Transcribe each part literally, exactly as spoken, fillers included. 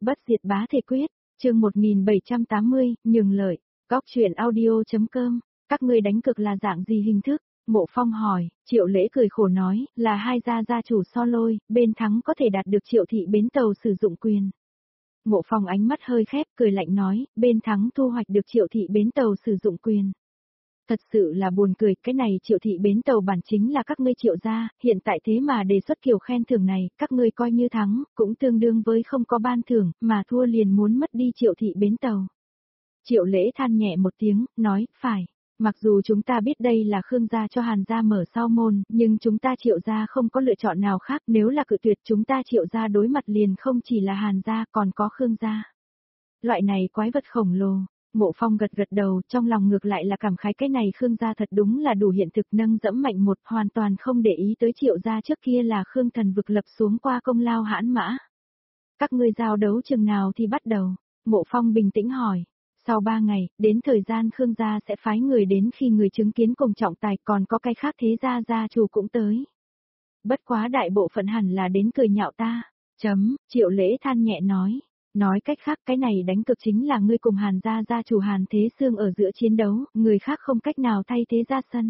Bất diệt bá thể quyết, chương một nghìn bảy trăm tám mươi, nhường lợi, góc truyện audio.com, các ngươi đánh cược là dạng gì hình thức? Mộ Phong hỏi, Triệu Lễ cười khổ nói, là hai gia gia chủ so lôi, bên thắng có thể đạt được Triệu thị bến tàu sử dụng quyền. Mộ Phong ánh mắt hơi khép, cười lạnh nói, bên thắng thu hoạch được Triệu thị bến tàu sử dụng quyền. Thật sự là buồn cười, cái này Triệu thị bến tàu bản chính là các ngươi Triệu gia, hiện tại thế mà đề xuất kiểu khen thưởng này, các ngươi coi như thắng, cũng tương đương với không có ban thưởng, mà thua liền muốn mất đi Triệu thị bến tàu. Triệu Lễ than nhẹ một tiếng, nói, phải. Mặc dù chúng ta biết đây là Khương gia cho Hàn gia mở sau môn, nhưng chúng ta Triệu gia không có lựa chọn nào khác, nếu là cự tuyệt chúng ta Triệu gia đối mặt liền không chỉ là Hàn gia còn có Khương gia. Loại này quái vật khổng lồ. Mộ Phong gật gật đầu, trong lòng ngược lại là cảm khái cái này Khương gia thật đúng là đủ hiện thực, nâng dẫm mạnh một, hoàn toàn không để ý tới Triệu gia trước kia là Khương thần vực lập xuống qua công lao hãn mã. Các ngươi giao đấu chừng nào thì bắt đầu? Mộ Phong bình tĩnh hỏi. Sau ba ngày, đến thời gian Khương gia sẽ phái người đến, khi người chứng kiến cùng trọng tài, còn có cái khác thế gia gia chủ cũng tới. Bất quá đại bộ phận hẳn là đến cười nhạo ta. Chấm, Triệu Lễ than nhẹ nói. Nói cách khác, cái này đánh cực chính là ngươi cùng Hàn gia gia chủ Hàn Thế Sương ở giữa chiến đấu, người khác không cách nào thay thế ra sân.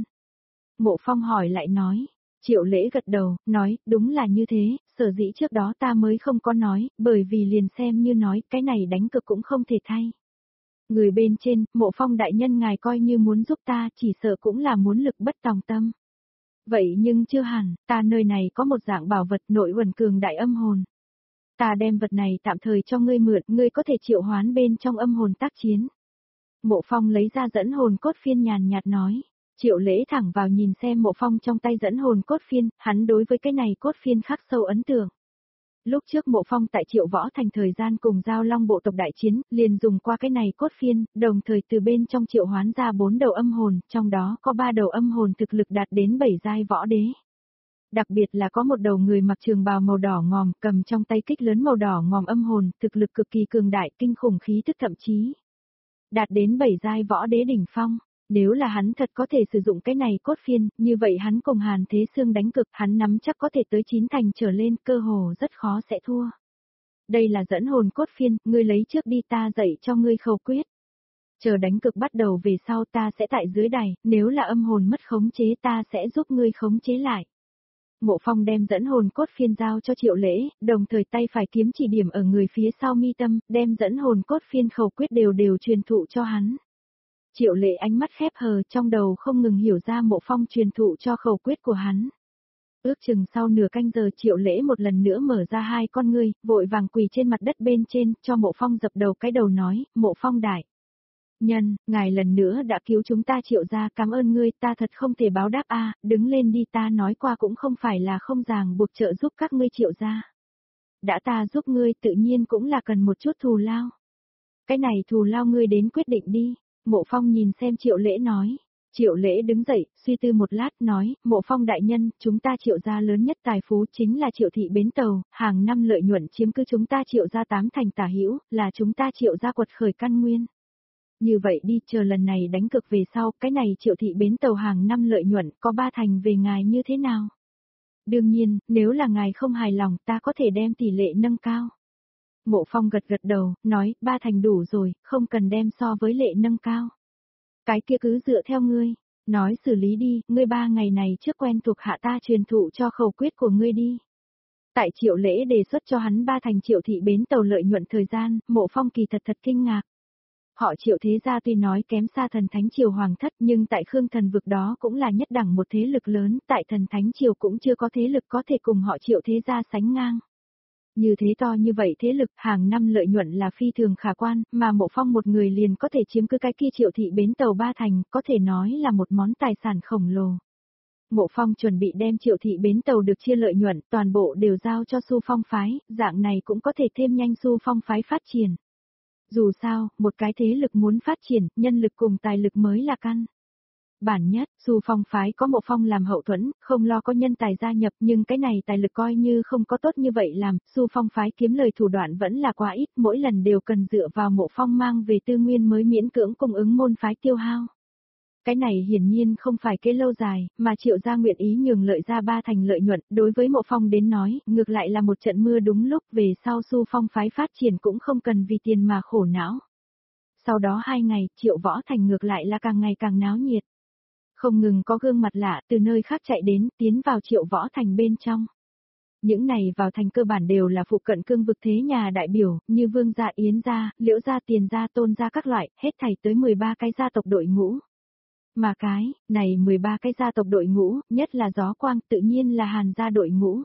Mộ Phong hỏi lại nói. Triệu Lễ gật đầu, nói, đúng là như thế, sở dĩ trước đó ta mới không có nói, bởi vì liền xem như nói, cái này đánh cực cũng không thể thay. Người bên trên, Mộ Phong đại nhân ngài coi như muốn giúp ta, chỉ sợ cũng là muốn lực bất tòng tâm. Vậy nhưng chưa hẳn, ta nơi này có một dạng bảo vật nội uẩn cường đại âm hồn. Ta đem vật này tạm thời cho ngươi mượn, ngươi có thể triệu hoán bên trong âm hồn tác chiến. Mộ Phong lấy ra dẫn hồn cốt phiên nhàn nhạt nói. Triệu Lễ thẳng vào nhìn xem Mộ Phong trong tay dẫn hồn cốt phiên, hắn đối với cái này cốt phiên khắc sâu ấn tượng. Lúc trước Mộ Phong tại Triệu Võ Thành thời gian cùng Giao Long bộ tộc đại chiến, liền dùng qua cái này cốt phiên, đồng thời từ bên trong triệu hoán ra bốn đầu âm hồn, trong đó có ba đầu âm hồn thực lực đạt đến bảy giai võ đế. Đặc biệt là có một đầu người mặc trường bào màu đỏ ngòm, cầm trong tay kích lớn màu đỏ ngòm âm hồn, thực lực cực kỳ cường đại, kinh khủng khí tức thậm chí đạt đến bảy giai võ đế đỉnh phong. Nếu là hắn thật có thể sử dụng cái này cốt phiên, như vậy hắn cùng Hàn Thế Sương đánh cực, hắn nắm chắc có thể tới chín thành trở lên, cơ hồ rất khó sẽ thua. Đây là dẫn hồn cốt phiên, ngươi lấy trước đi, ta dạy cho ngươi khẩu quyết. Chờ đánh cực bắt đầu về sau ta sẽ tại dưới đài, nếu là âm hồn mất khống chế ta sẽ giúp ngươi khống chế lại. Mộ Phong đem dẫn hồn cốt phiên giao cho Triệu Lễ, đồng thời tay phải kiếm chỉ điểm ở người phía sau mi tâm, đem dẫn hồn cốt phiên khẩu quyết đều đều truyền thụ cho hắn. Triệu Lễ ánh mắt khép hờ, trong đầu không ngừng hiểu ra Mộ Phong truyền thụ cho khẩu quyết của hắn. Ước chừng sau nửa canh giờ Triệu Lễ một lần nữa mở ra hai con ngươi, vội vàng quỳ trên mặt đất bên trên, cho Mộ Phong dập đầu cái đầu nói, Mộ Phong đại nhân, ngài lần nữa đã cứu chúng ta Triệu gia, cảm ơn ngươi, ta thật không thể báo đáp a, đứng lên đi, ta nói qua cũng không phải là không ràng buộc trợ giúp các ngươi Triệu gia. Đã ta giúp ngươi tự nhiên cũng là cần một chút thù lao. Cái này thù lao ngươi đến quyết định đi. Mộ Phong nhìn xem Triệu Lễ nói. Triệu Lễ đứng dậy, suy tư một lát, nói, Mộ Phong đại nhân, chúng ta Triệu gia lớn nhất tài phú chính là Triệu thị bến tàu, hàng năm lợi nhuận chiếm cứ chúng ta Triệu gia tám thành tả hữu, là chúng ta Triệu gia quật khởi căn nguyên. Như vậy đi, chờ lần này đánh cực về sau, cái này Triệu thị bến tàu hàng năm lợi nhuận có ba thành về ngài như thế nào? Đương nhiên, nếu là ngài không hài lòng, ta có thể đem tỷ lệ nâng cao. Mộ Phong gật gật đầu, nói, ba thành đủ rồi, không cần đem so với lệ nâng cao. Cái kia cứ dựa theo ngươi, nói xử lý đi, ngươi ba ngày này trước quen thuộc hạ ta truyền thụ cho khẩu quyết của ngươi đi. Tại Triệu Lễ đề xuất cho hắn ba thành Triệu thị bến tàu lợi nhuận thời gian, Mộ Phong kỳ thật thật kinh ngạc. Họ Triệu thế gia tuy nói kém xa thần thánh triều hoàng thất, nhưng tại Khương thần vực đó cũng là nhất đẳng một thế lực lớn, tại thần thánh triều cũng chưa có thế lực có thể cùng họ Triệu thế gia sánh ngang. Như thế to như vậy thế lực, hàng năm lợi nhuận là phi thường khả quan, mà Mộ Phong một người liền có thể chiếm cứ cái kia Triệu thị bến tàu ba thành, có thể nói là một món tài sản khổng lồ. Mộ Phong chuẩn bị đem Triệu thị bến tàu được chia lợi nhuận, toàn bộ đều giao cho Xu Phong phái, dạng này cũng có thể thêm nhanh Xu Phong phái phát triển. Dù sao, một cái thế lực muốn phát triển, nhân lực cùng tài lực mới là căn. Bản nhất, Xu Phong phái có Mộ Phong làm hậu thuẫn, không lo có nhân tài gia nhập, nhưng cái này tài lực coi như không có tốt như vậy làm, Xu Phong phái kiếm lời thủ đoạn vẫn là quá ít, mỗi lần đều cần dựa vào Mộ Phong mang về tư nguyên mới miễn cưỡng cung ứng môn phái tiêu hao. Cái này hiển nhiên không phải kế lâu dài, mà Triệu gia nguyện ý nhường lợi ra ba thành lợi nhuận, đối với Mộ Phong đến nói, ngược lại là một trận mưa đúng lúc, về sau Xu Phong phái phát triển cũng không cần vì tiền mà khổ não. Sau đó hai ngày, Triệu Võ Thành ngược lại là càng ngày càng náo nhiệt. Không ngừng có gương mặt lạ từ nơi khác chạy đến, tiến vào Triệu Võ Thành bên trong. Những này vào thành cơ bản đều là phụ cận cương vực thế nhà đại biểu, như Vương gia, Yến gia, Liễu gia, Tiền gia, Tôn gia các loại, hết thảy tới mười ba cái gia tộc đội ngũ. Mà cái, này mười ba cái gia tộc đội ngũ, nhất là Gió Quang, tự nhiên là Hàn gia đội ngũ.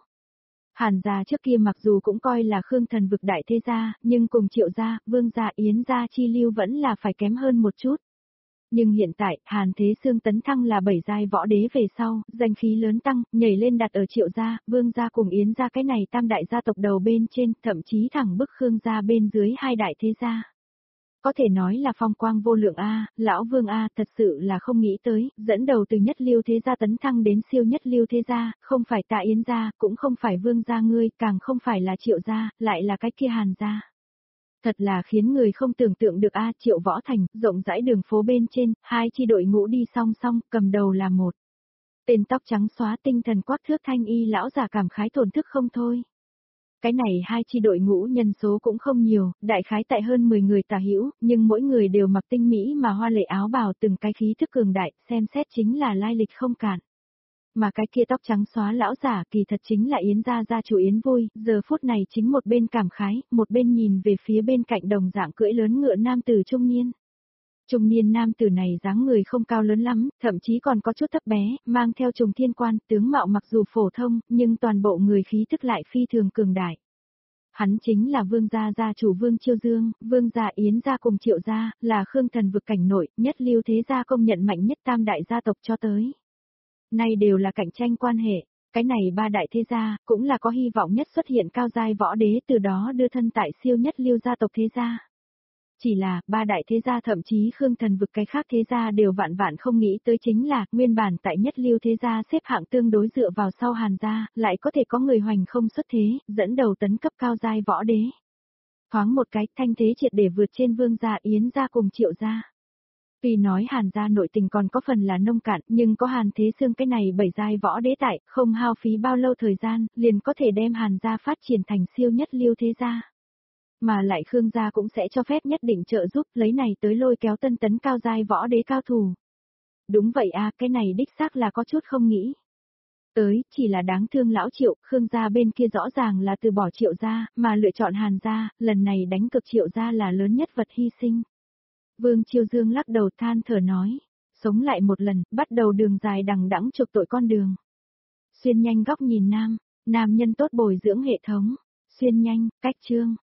Hàn gia trước kia mặc dù cũng coi là Khương Thần vực đại thế gia, nhưng cùng Triệu gia, Vương gia, Yến gia chi lưu vẫn là phải kém hơn một chút. Nhưng hiện tại, Hàn Thế Xương tấn thăng là bảy giai võ đế về sau, danh khí lớn tăng, nhảy lên đặt ở Triệu gia, Vương gia cùng Yến gia cái này tam đại gia tộc đầu bên trên, thậm chí thẳng bức Khương gia bên dưới hai đại thế gia. Có thể nói là phong quang vô lượng A, lão Vương A thật sự là không nghĩ tới, dẫn đầu từ nhất lưu thế gia tấn thăng đến siêu nhất lưu thế gia, không phải Tạ Yến gia, cũng không phải Vương gia ngươi, càng không phải là Triệu gia, lại là cái kia Hàn gia. Thật là khiến người không tưởng tượng được A. Triệu Võ Thành, rộng rãi đường phố bên trên, hai chi đội ngũ đi song song, cầm đầu là một. Tên tóc trắng xóa tinh thần quắc thước thanh y lão già cảm khái thổn thức không thôi. Cái này hai chi đội ngũ nhân số cũng không nhiều, đại khái tại hơn mười người tà hữu, nhưng mỗi người đều mặc tinh mỹ mà hoa lệ áo bào từng cái khí thức cường đại, xem xét chính là lai lịch không cản. Mà cái kia tóc trắng xóa lão giả kỳ thật chính là Yến gia gia chủ Yến Vui, giờ phút này chính một bên cảm khái, một bên nhìn về phía bên cạnh đồng dạng cưỡi lớn ngựa nam tử trung niên. Trung niên nam tử này dáng người không cao lớn lắm, thậm chí còn có chút thấp bé, mang theo trùng thiên quan, tướng mạo mặc dù phổ thông, nhưng toàn bộ người khí thức lại phi thường cường đại. Hắn chính là Vương gia gia chủ Vương Chiêu Dương, Vương gia Yến gia cùng Triệu gia, là Khương Thần vực cảnh nội, nhất lưu thế gia công nhận mạnh nhất tam đại gia tộc cho tới. Nay đều là cạnh tranh quan hệ, cái này ba đại thế gia, cũng là có hy vọng nhất xuất hiện cao giai võ đế từ đó đưa thân tại siêu nhất lưu gia tộc thế gia. Chỉ là, ba đại thế gia thậm chí Khương Thần vực cái khác thế gia đều vạn vạn không nghĩ tới chính là, nguyên bản tại nhất lưu thế gia xếp hạng tương đối dựa vào sau Hàn gia, lại có thể có người hoành không xuất thế, dẫn đầu tấn cấp cao giai võ đế. Thoáng một cái, thanh thế triệt để vượt trên Vương gia Yến gia cùng Triệu gia. Tuy nói Hàn gia nội tình còn có phần là nông cạn, nhưng có Hàn Thế Xương cái này bảy giai võ đế tại, không hao phí bao lâu thời gian, liền có thể đem Hàn gia phát triển thành siêu nhất lưu thế gia. Mà lại Khương gia cũng sẽ cho phép nhất định trợ giúp lấy này tới lôi kéo tân tấn cao giai võ đế cao thủ. Đúng vậy a, cái này đích xác là có chút không nghĩ. Tới, chỉ là đáng thương lão Triệu, Khương gia bên kia rõ ràng là từ bỏ Triệu gia, mà lựa chọn Hàn gia, lần này đánh cực Triệu gia là lớn nhất vật hy sinh. Vương Chiêu Dương lắc đầu than thở nói, sống lại một lần, bắt đầu đường dài đằng đẵng chuộc tội con đường. Xuyên nhanh góc nhìn nam, nam nhân tốt bồi dưỡng hệ thống, xuyên nhanh, cách chương.